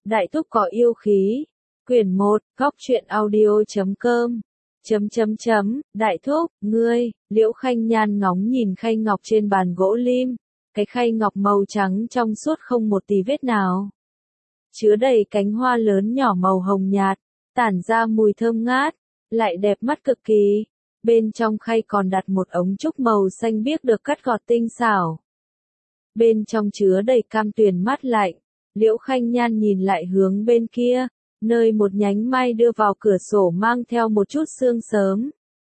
Đại thúc có yêu khí. Quyển 1, góc truyện audio.com. Đại thúc, ngươi, Liễu Khanh Nhan ngóng nhìn khay ngọc trên bàn gỗ lim. Cái khay ngọc màu trắng trong suốt không một tí vết nào. Chứa đầy cánh hoa lớn nhỏ màu hồng nhạt, tản ra mùi thơm ngát, lại đẹp mắt cực kỳ. Bên trong khay còn đặt một ống trúc màu xanh biếc được cắt gọt tinh xảo. Bên trong chứa đầy cam tuyền mát lạnh. Liễu Khanh Nhan nhìn lại hướng bên kia, nơi một nhánh mai đưa vào cửa sổ mang theo một chút sương sớm.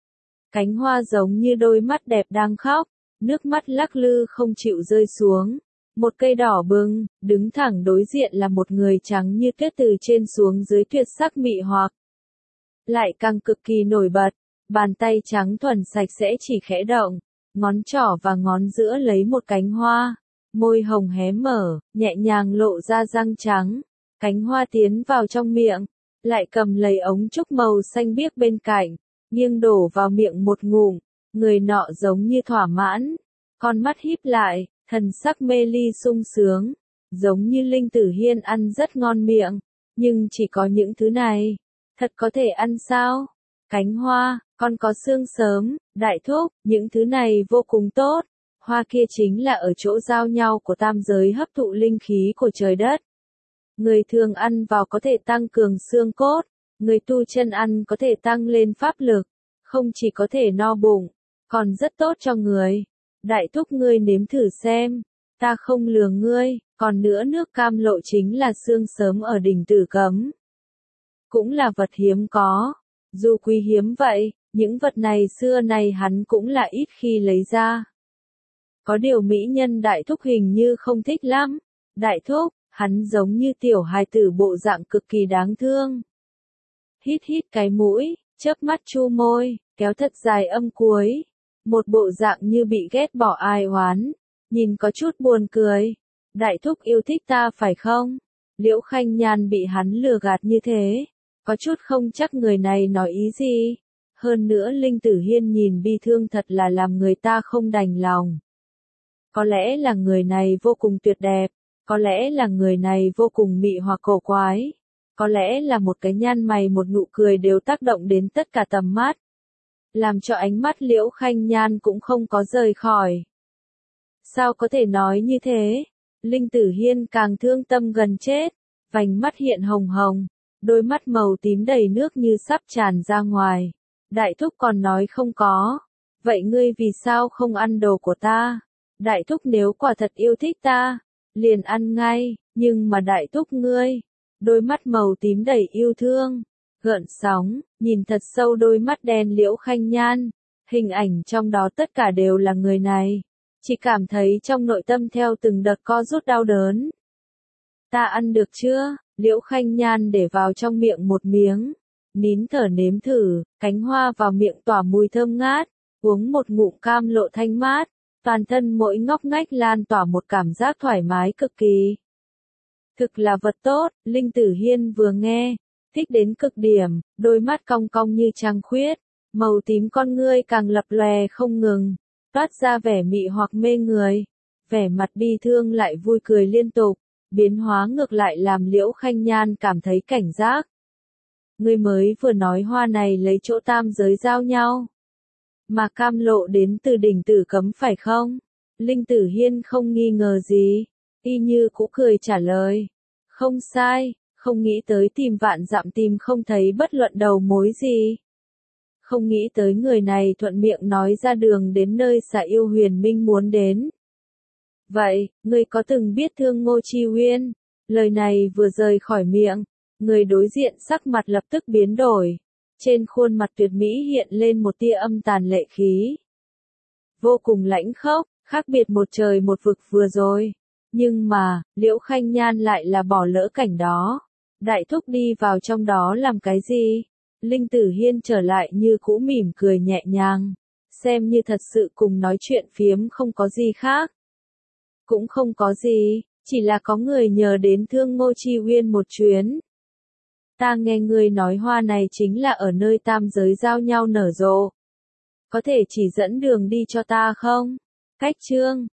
Cánh hoa giống như đôi mắt đẹp đang khóc, nước mắt lắc lư không chịu rơi xuống. Một cây đỏ bừng, đứng thẳng đối diện là một người trắng như tuyết từ trên xuống dưới tuyệt sắc mị hoặc. Lại càng cực kỳ nổi bật, bàn tay trắng thuần sạch sẽ chỉ khẽ động, ngón trỏ và ngón giữa lấy một cánh hoa. Môi hồng hé mở, nhẹ nhàng lộ ra răng trắng, cánh hoa tiến vào trong miệng, lại cầm lấy ống trúc màu xanh biếc bên cạnh, nghiêng đổ vào miệng một ngụm, người nọ giống như thỏa mãn, con mắt híp lại, thần sắc mê ly sung sướng, giống như Linh Tử Hiên ăn rất ngon miệng, nhưng chỉ có những thứ này, thật có thể ăn sao? Cánh hoa, còn có sương sớm, đại thúc, những thứ này vô cùng tốt. Hoa kia chính là ở chỗ giao nhau của tam giới hấp thụ linh khí của trời đất. Người thường ăn vào có thể tăng cường xương cốt, người tu chân ăn có thể tăng lên pháp lực, không chỉ có thể no bụng, còn rất tốt cho người. Đại thúc ngươi nếm thử xem, ta không lừa ngươi, còn nữa nước cam lộ chính là xương sớm ở đỉnh Tử Cấm. Cũng là vật hiếm có, dù quý hiếm vậy, những vật này xưa này hắn cũng là ít khi lấy ra. Có điều mỹ nhân đại thúc hình như không thích lắm. Đại thúc, hắn giống như tiểu hài tử bộ dạng cực kỳ đáng thương. Hít hít cái mũi, chớp mắt chu môi, kéo thật dài âm cuối. Một bộ dạng như bị ghét bỏ ai oán. Nhìn có chút buồn cười. Đại thúc yêu thích ta phải không? Liễu Khanh Nhan bị hắn lừa gạt như thế. Có chút không chắc người này nói ý gì. Hơn nữa Linh Tử Hiên nhìn bi thương thật là làm người ta không đành lòng. Có lẽ là người này vô cùng tuyệt đẹp, có lẽ là người này vô cùng mị hoặc cổ quái, có lẽ là một cái nhăn mày một nụ cười đều tác động đến tất cả tầm mắt. Làm cho ánh mắt Liễu Khanh Nhan cũng không có rời khỏi. Sao có thể nói như thế? Linh Tử Hiên càng thương tâm gần chết, vành mắt hiện hồng hồng, đôi mắt màu tím đầy nước như sắp tràn ra ngoài. Đại thúc còn nói không có, vậy ngươi vì sao không ăn đồ của ta? Đại thúc nếu quả thật yêu thích ta, liền ăn ngay, nhưng mà đại thúc ngươi, đôi mắt màu tím đầy yêu thương, gợn sóng, nhìn thật sâu đôi mắt đen Liễu Khanh Nhan, hình ảnh trong đó tất cả đều là người này, chỉ cảm thấy trong nội tâm theo từng đợt co rút đau đớn. Ta ăn được chưa? Liễu Khanh Nhan để vào trong miệng một miếng, nín thở nếm thử, cánh hoa vào miệng tỏa mùi thơm ngát, uống một ngụm cam lộ thanh mát. Toàn thân mỗi ngóc ngách lan tỏa một cảm giác thoải mái cực kỳ. Thực là vật tốt, Linh Tử Hiên vừa nghe, thích đến cực điểm, đôi mắt cong cong như trăng khuyết, màu tím con ngươi càng lập lòe không ngừng, toát ra vẻ mị hoặc mê người, vẻ mặt bi thương lại vui cười liên tục, biến hóa ngược lại làm Liễu Khanh Nhan cảm thấy cảnh giác. Ngươi mới vừa nói hoa này lấy chỗ tam giới giao nhau. Mà cam lộ đến từ đỉnh Tử Cấm phải không? Linh Tử Hiên không nghi ngờ gì, y như cũ cười trả lời. Không sai, không nghĩ tới tìm vạn dặm tìm không thấy bất luận đầu mối gì. Không nghĩ tới người này thuận miệng nói ra đường đến nơi Xà Yêu Huyền Minh muốn đến. Vậy, ngươi có từng biết thương Ngô Chi Uyên? Lời này vừa rời khỏi miệng, người đối diện sắc mặt lập tức biến đổi. Trên khuôn mặt tuyệt mỹ hiện lên một tia âm tàn lệ khí. Vô cùng lãnh khốc, khác biệt một trời một vực vừa rồi. Nhưng mà, Liễu Khanh Nhan lại là bỏ lỡ cảnh đó. Đại thúc đi vào trong đó làm cái gì? Linh Tử Hiên trở lại như cũ mỉm cười nhẹ nhàng. Xem như thật sự cùng nói chuyện phiếm không có gì khác. Cũng không có gì, chỉ là có người nhờ đến thương Ngô Chi Uyên một chuyến. Ta nghe ngươi nói hoa này chính là ở nơi tam giới giao nhau nở rộ. Có thể chỉ dẫn đường đi cho ta không? Cách chương